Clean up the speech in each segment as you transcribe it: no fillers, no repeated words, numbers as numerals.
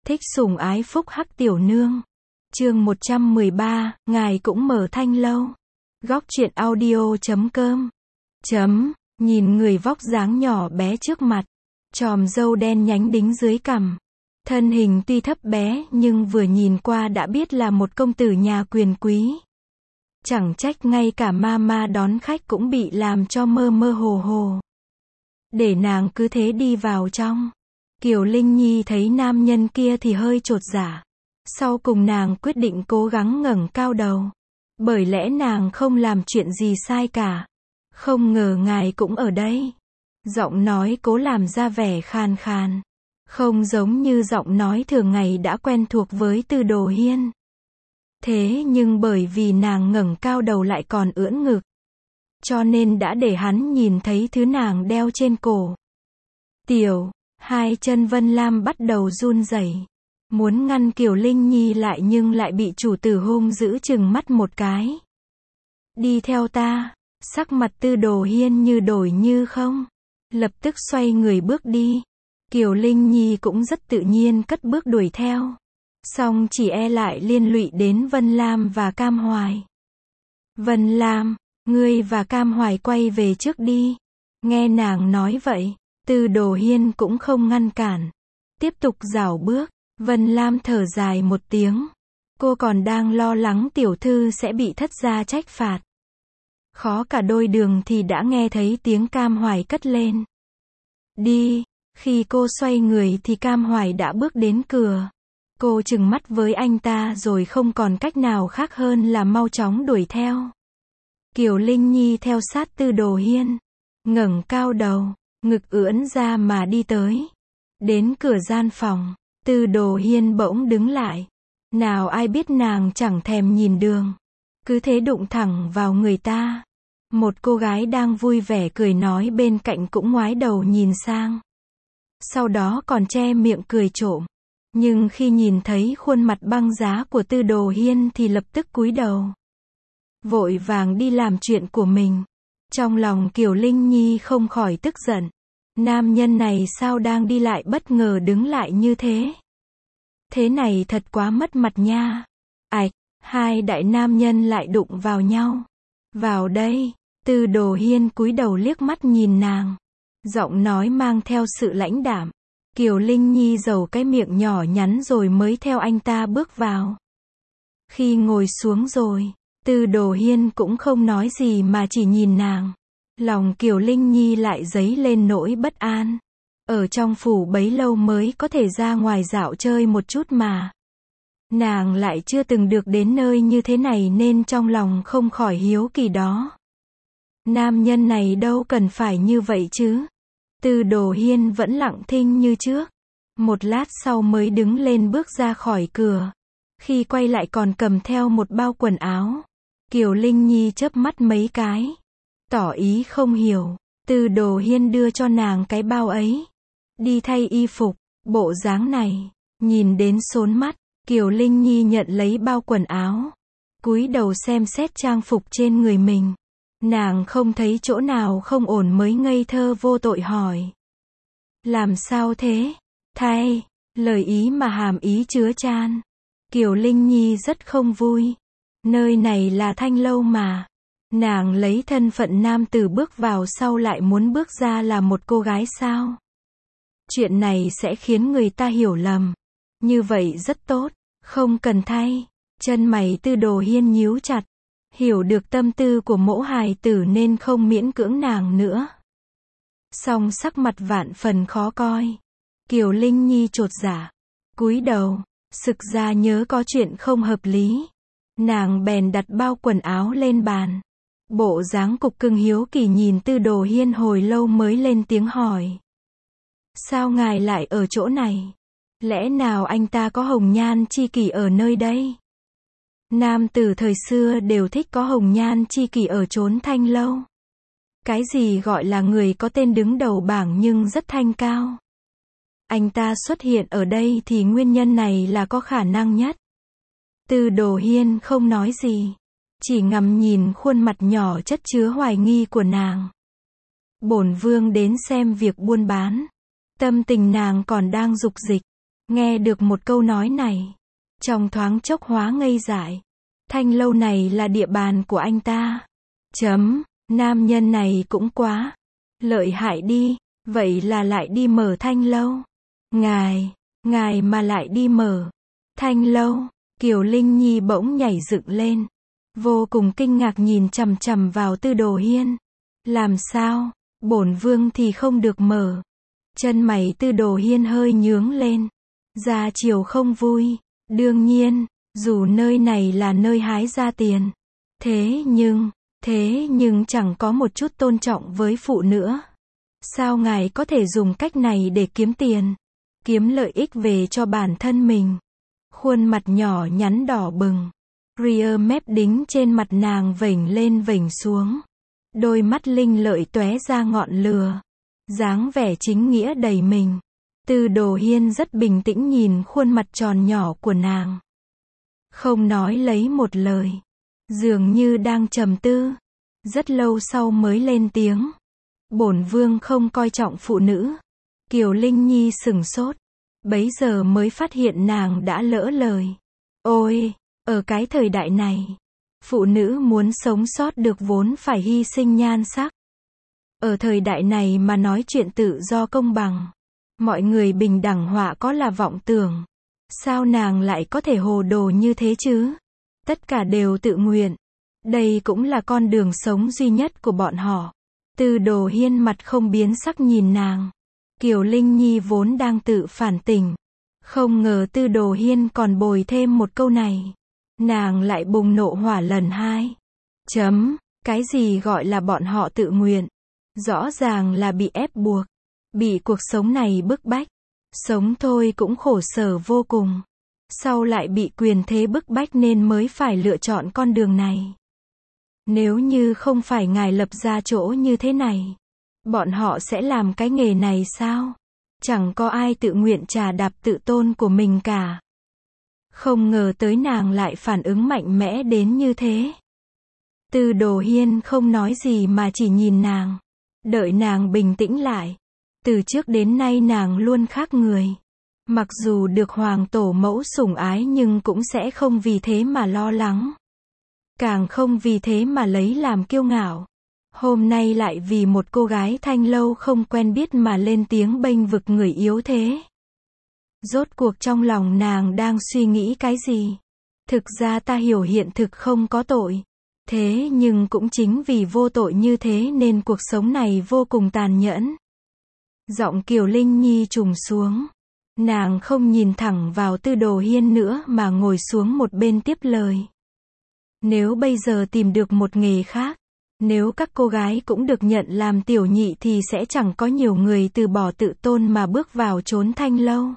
Thích sủng ái phúc hắc tiểu nương. Chương 113, ngài cũng mở thanh lâu. Góc truyện audio.com. Nhìn người vóc dáng nhỏ bé trước mặt, chòm râu đen nhánh đính dưới cằm. Thân hình tuy thấp bé nhưng vừa nhìn qua đã biết là một công tử nhà quyền quý. Chẳng trách ngay cả mama đón khách cũng bị làm cho mơ mơ hồ hồ. Để nàng cứ thế đi vào trong. Kiều Linh Nhi thấy nam nhân kia thì hơi chột dạ. Sau cùng nàng quyết định cố gắng ngẩng cao đầu. Bởi lẽ nàng không làm chuyện gì sai cả. Không ngờ ngài cũng ở đây. Giọng nói cố làm ra vẻ khàn khàn. Không giống như giọng nói thường ngày đã quen thuộc với Tư Đồ Hiên. Thế nhưng bởi vì nàng ngẩng cao đầu lại còn ưỡn ngực, cho nên đã để hắn nhìn thấy thứ nàng đeo trên cổ. Hai chân Vân Lam bắt đầu run rẩy, muốn ngăn Kiều Linh Nhi lại nhưng lại bị chủ tử hung dữ trừng mắt một cái. Đi theo ta. Sắc mặt Tư Đồ Hiên như đổi như không. Lập tức xoay người bước đi. Kiều Linh Nhi cũng rất tự nhiên cất bước đuổi theo. Song chỉ e lại liên lụy đến Vân Lam và Cam Hoài. Vân Lam, ngươi và Cam Hoài quay về trước đi. Nghe nàng nói vậy, Tư Đồ Hiên cũng không ngăn cản. Tiếp tục rảo bước. Vân Lam thở dài một tiếng. Cô còn đang lo lắng tiểu thư sẽ bị thất gia trách phạt. Khó cả đôi đường thì đã nghe thấy tiếng Cam Hoài cất lên. Đi. Khi cô xoay người thì Cam Hoài đã bước đến cửa. Cô trừng mắt với anh ta rồi không còn cách nào khác hơn là mau chóng đuổi theo. Kiều Linh Nhi theo sát Tư Đồ Hiên. Ngẩng cao đầu, ngực ưỡn ra mà đi tới. Đến cửa gian phòng, Tư Đồ Hiên bỗng đứng lại. Nào ai biết nàng chẳng thèm nhìn đường. Cứ thế đụng thẳng vào người ta. Một cô gái đang vui vẻ cười nói bên cạnh cũng ngoái đầu nhìn sang. Sau đó còn che miệng cười trộm. Nhưng khi nhìn thấy khuôn mặt băng giá của Tư Đồ Hiên thì lập tức cúi đầu. Vội vàng đi làm chuyện của mình. Trong lòng Kiều Linh Nhi không khỏi tức giận. Nam nhân này sao đang đi lại bất ngờ đứng lại như thế? Thế này thật quá mất mặt nha. Ảch, hai đại nam nhân lại đụng vào nhau. Vào đây. Tư Đồ Hiên cúi đầu liếc mắt nhìn nàng. Giọng nói mang theo sự lãnh đạm. Kiều Linh Nhi giầu cái miệng nhỏ nhắn rồi mới theo anh ta bước vào. Khi ngồi xuống rồi, Tư Đồ Hiên cũng không nói gì mà chỉ nhìn nàng. Lòng Kiều Linh Nhi lại dấy lên nỗi bất an. Ở trong phủ bấy lâu mới có thể ra ngoài dạo chơi một chút mà. Nàng lại chưa từng được đến nơi như thế này nên trong lòng không khỏi hiếu kỳ đó. Nam nhân này đâu cần phải như vậy chứ. Tư Đồ Hiên vẫn lặng thinh như trước. Một lát sau mới đứng lên bước ra khỏi cửa. Khi quay lại còn cầm theo một bao quần áo. Kiều Linh Nhi chớp mắt mấy cái. Tỏ ý không hiểu. Tư Đồ Hiên đưa cho nàng cái bao ấy. Đi thay y phục. Bộ dáng này. Nhìn đến sốn mắt. Kiều Linh Nhi nhận lấy bao quần áo. Cúi đầu xem xét trang phục trên người mình. Nàng không thấy chỗ nào không ổn mới ngây thơ vô tội hỏi. Làm sao thế? Thay. Lời ý mà hàm ý chứa chan. Kiều Linh Nhi rất không vui. Nơi này là thanh lâu mà. Nàng lấy thân phận nam tử bước vào sau lại muốn bước ra là một cô gái sao? Chuyện này sẽ khiến người ta hiểu lầm. Như vậy rất tốt. Không cần thay. Chân mày Tư Đồ Hiên nhíu chặt. Hiểu được tâm tư của mẫu hài tử nên không miễn cưỡng nàng nữa. Song sắc mặt vạn phần khó coi. Kiều Linh Nhi chột dạ. Cúi đầu. Sực ra nhớ có chuyện không hợp lý. Nàng bèn đặt bao quần áo lên bàn. Bộ dáng cục cưng hiếu kỳ nhìn Tư Đồ Hiên hồi lâu mới lên tiếng hỏi. Sao ngài lại ở chỗ này? Lẽ nào anh ta có hồng nhan chi kỷ ở nơi đây? Nam tử thời xưa đều thích có hồng nhan chi kỷ ở chốn thanh lâu. Cái gì gọi là người có tên đứng đầu bảng nhưng rất thanh cao. Anh ta xuất hiện ở đây thì nguyên nhân này là có khả năng nhất. Tư Đồ Hiên không nói gì. Chỉ ngắm nhìn khuôn mặt nhỏ chất chứa hoài nghi của nàng. Bổn vương đến xem việc buôn bán. Tâm tình nàng còn đang dục dịch. Nghe được một câu nói này, trong thoáng chốc hóa ngây dại. Thanh lâu này là địa bàn của anh ta. Nam nhân này cũng quá lợi hại đi, vậy là lại đi mở thanh lâu. Ngài mà lại đi mở thanh lâu. Kiều Linh Nhi bỗng nhảy dựng lên, vô cùng kinh ngạc nhìn chằm chằm vào Tư Đồ Hiên. Làm sao? Bổn vương thì không được mở. Chân mày Tư Đồ Hiên hơi nhướng lên, ra chiều không vui. Đương nhiên, dù nơi này là nơi hái ra tiền, thế nhưng chẳng có một chút tôn trọng với phụ nữ. Sao ngài có thể dùng cách này để kiếm tiền, kiếm lợi ích về cho bản thân mình? Khuôn mặt nhỏ nhắn đỏ bừng, ria mép đính trên mặt nàng vểnh lên vểnh xuống, đôi mắt linh lợi tóe ra ngọn lửa, dáng vẻ chính nghĩa đầy mình. Tư Đồ Hiên rất bình tĩnh nhìn khuôn mặt tròn nhỏ của nàng, không nói lấy một lời, dường như đang trầm tư. Rất lâu sau mới lên tiếng. Bổn vương không coi trọng phụ nữ. Kiều Linh Nhi sửng sốt, bấy giờ mới phát hiện nàng đã lỡ lời. Ôi, ở cái thời đại này, phụ nữ muốn sống sót được vốn phải hy sinh nhan sắc. Ở thời đại này mà nói chuyện tự do công bằng, mọi người bình đẳng họa có là vọng tưởng. Sao nàng lại có thể hồ đồ như thế chứ? Tất cả đều tự nguyện. Đây cũng là con đường sống duy nhất của bọn họ. Tư Đồ Hiên mặt không biến sắc nhìn nàng. Kiều Linh Nhi vốn đang tự phản tỉnh, không ngờ Tư Đồ Hiên còn bồi thêm một câu này. Nàng lại bùng nộ hỏa lần hai. Cái gì gọi là bọn họ tự nguyện? Rõ ràng là bị ép buộc, bị cuộc sống này bức bách. Sống thôi cũng khổ sở vô cùng. Sau lại bị quyền thế bức bách nên mới phải lựa chọn con đường này. Nếu như không phải ngài lập ra chỗ như thế này, bọn họ sẽ làm cái nghề này sao? Chẳng có ai tự nguyện trà đạp tự tôn của mình cả. Không ngờ tới nàng lại phản ứng mạnh mẽ đến như thế. Tư Đồ Hiên không nói gì mà chỉ nhìn nàng, đợi nàng bình tĩnh lại. Từ trước đến nay nàng luôn khác người. Mặc dù được hoàng tổ mẫu sủng ái nhưng cũng sẽ không vì thế mà lo lắng. Càng không vì thế mà lấy làm kiêu ngạo. Hôm nay lại vì một cô gái thanh lâu không quen biết mà lên tiếng bênh vực người yếu thế. Rốt cuộc trong lòng nàng đang suy nghĩ cái gì? Thực ra ta hiểu hiện thực không có tội. Thế nhưng cũng chính vì vô tội như thế nên cuộc sống này vô cùng tàn nhẫn. Giọng Kiều Linh Nhi trùng xuống. Nàng không nhìn thẳng vào Tư Đồ Hiên nữa mà ngồi xuống một bên tiếp lời. Nếu bây giờ tìm được một nghề khác, nếu các cô gái cũng được nhận làm tiểu nhị thì sẽ chẳng có nhiều người từ bỏ tự tôn mà bước vào chốn thanh lâu.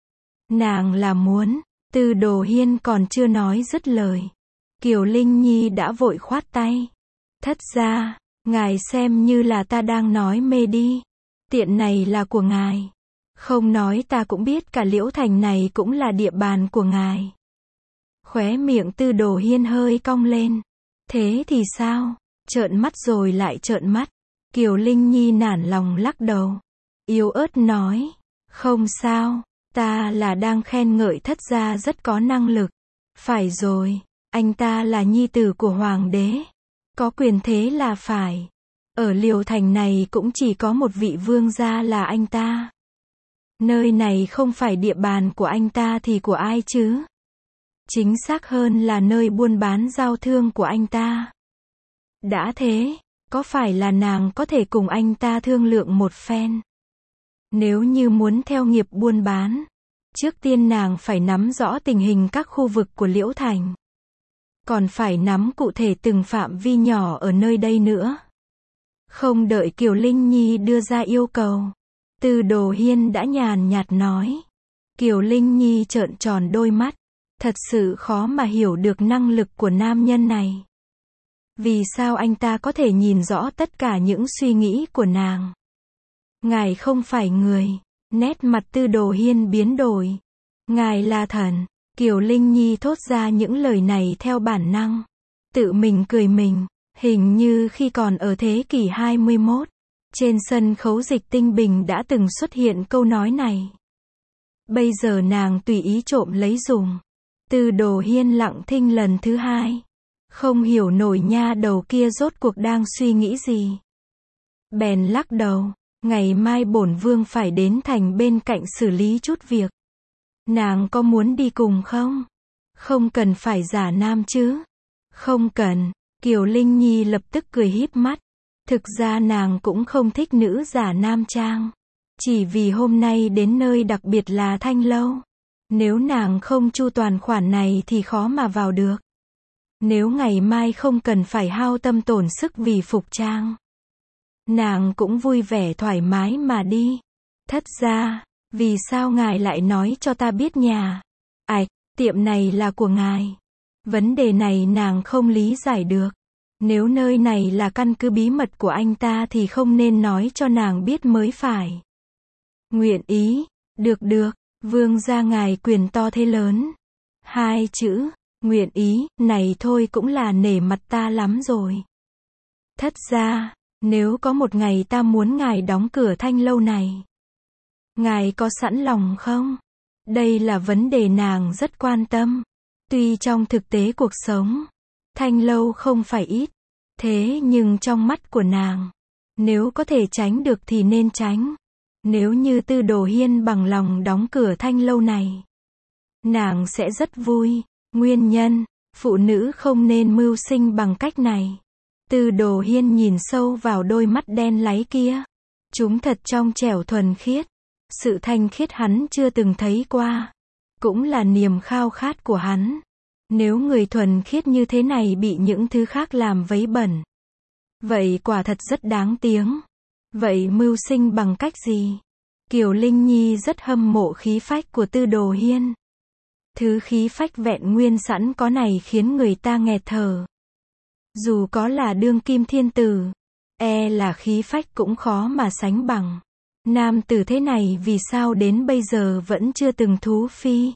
Nàng là muốn. Tư Đồ Hiên còn chưa nói dứt lời, Kiều Linh Nhi đã vội khoát tay. Thất gia, ngài xem như là ta đang nói mê đi. Tiện này là của ngài. Không nói ta cũng biết cả Liễu Thành này cũng là địa bàn của ngài. Khóe miệng Tư Đồ Hiên hơi cong lên. Thế thì sao? Trợn mắt rồi lại trợn mắt. Kiều Linh Nhi nản lòng lắc đầu, yếu ớt nói. Không sao, ta là đang khen ngợi thất gia rất có năng lực. Phải rồi, anh ta là nhi tử của hoàng đế. Có quyền thế là phải. Ở Liễu Thành này cũng chỉ có một vị vương gia là anh ta. Nơi này không phải địa bàn của anh ta thì của ai chứ? Chính xác hơn là nơi buôn bán giao thương của anh ta. Đã thế, có phải là nàng có thể cùng anh ta thương lượng một phen? Nếu như muốn theo nghiệp buôn bán, trước tiên nàng phải nắm rõ tình hình các khu vực của Liễu Thành. Còn phải nắm cụ thể từng phạm vi nhỏ ở nơi đây nữa. Không đợi Kiều Linh Nhi đưa ra yêu cầu, Tư Đồ Hiên đã nhàn nhạt nói. Kiều Linh Nhi trợn tròn đôi mắt. Thật sự khó mà hiểu được năng lực của nam nhân này. Vì sao anh ta có thể nhìn rõ tất cả những suy nghĩ của nàng? Ngài không phải người. Nét mặt Tư Đồ Hiên biến đổi. Ngài là thần. Kiều Linh Nhi thốt ra những lời này theo bản năng. Tự mình cười mình. Hình như khi còn ở thế kỷ 21, trên sân khấu Dịch Tinh Bình đã từng xuất hiện câu nói này. Bây giờ nàng tùy ý trộm lấy dùng. Tư Đồ Hiên lặng thinh lần thứ hai. Không hiểu nổi nha đầu kia rốt cuộc đang suy nghĩ gì. Bèn lắc đầu, ngày mai bổn vương phải đến thành bên cạnh xử lý chút việc. Nàng có muốn đi cùng không? Không cần phải giả nam chứ. Không cần, Kiều Linh Nhi lập tức cười híp mắt. Thực ra nàng cũng không thích nữ giả nam trang. Chỉ vì hôm nay đến nơi đặc biệt là Thanh Lâu. Nếu nàng không chu toàn khoản này thì khó mà vào được. Nếu ngày mai không cần phải hao tâm tổn sức vì phục trang, nàng cũng vui vẻ thoải mái mà đi. Thất gia, vì sao ngài lại nói cho ta biết nhà? Ảch, tiệm này là của ngài. Vấn đề này nàng không lý giải được. Nếu nơi này là căn cứ bí mật của anh ta thì không nên nói cho nàng biết mới phải. Nguyện ý, được, vương gia ngài quyền to thế lớn. Hai chữ, nguyện ý, này thôi cũng là nể mặt ta lắm rồi. Thất gia, nếu có một ngày ta muốn ngài đóng cửa Thanh Lâu này, ngài có sẵn lòng không? Đây là vấn đề nàng rất quan tâm. Tuy trong thực tế cuộc sống, Thanh Lâu không phải ít, thế nhưng trong mắt của nàng, nếu có thể tránh được thì nên tránh. Nếu như Tư Đồ Hiên bằng lòng đóng cửa Thanh Lâu này, nàng sẽ rất vui. Nguyên nhân, phụ nữ không nên mưu sinh bằng cách này. Tư Đồ Hiên nhìn sâu vào đôi mắt đen láy kia. Chúng thật trong trẻo thuần khiết. Sự thanh khiết hắn chưa từng thấy qua. Cũng là niềm khao khát của hắn. Nếu người thuần khiết như thế này bị những thứ khác làm vấy bẩn, vậy quả thật rất đáng tiếng. Vậy mưu sinh bằng cách gì? Kiều Linh Nhi rất hâm mộ khí phách của Tư Đồ Hiên. Thứ khí phách vẹn nguyên sẵn có này khiến người ta nghẹt thở. Dù có là đương kim thiên tử, là khí phách cũng khó mà sánh bằng. Nam tử thế này vì sao đến bây giờ vẫn chưa từng thú phi?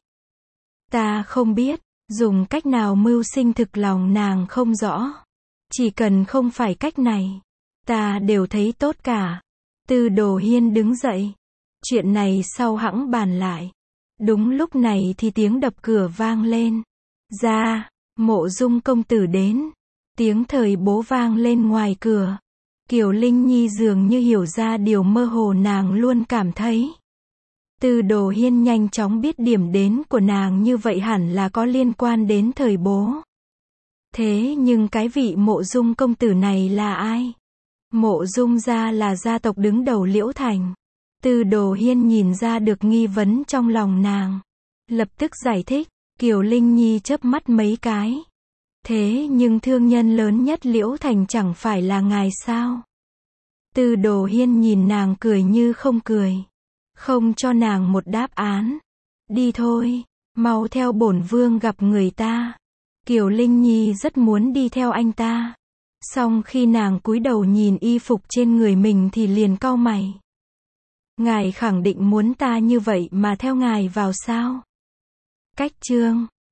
Ta không biết, dùng cách nào mưu sinh thực lòng nàng không rõ. Chỉ cần không phải cách này, ta đều thấy tốt cả. Tư Đồ Hiên đứng dậy. Chuyện này sau hẵng bàn lại. Đúng lúc này thì tiếng đập cửa vang lên. Ra, Mộ Dung công tử đến. Tiếng thời bố vang lên ngoài cửa. Kiều Linh Nhi dường như hiểu ra điều mơ hồ nàng luôn cảm thấy. Tư Đồ Hiên nhanh chóng biết điểm đến của nàng như vậy hẳn là có liên quan đến thời bố. Thế nhưng cái vị Mộ Dung công tử này là ai? Mộ Dung gia là gia tộc đứng đầu Liễu Thành. Tư Đồ Hiên nhìn ra được nghi vấn trong lòng nàng. Lập tức giải thích. Kiều Linh Nhi chớp mắt mấy cái. Thế nhưng thương nhân lớn nhất Liễu Thành chẳng phải là ngài sao? Tư Đồ Hiên nhìn nàng cười như không cười. Không cho nàng một đáp án. Đi thôi, mau theo bổn vương gặp người ta. Kiều Linh Nhi rất muốn đi theo anh ta. Song khi nàng cúi đầu nhìn y phục trên người mình thì liền cau mày. Ngài khẳng định muốn ta như vậy mà theo ngài vào sao? Cách chương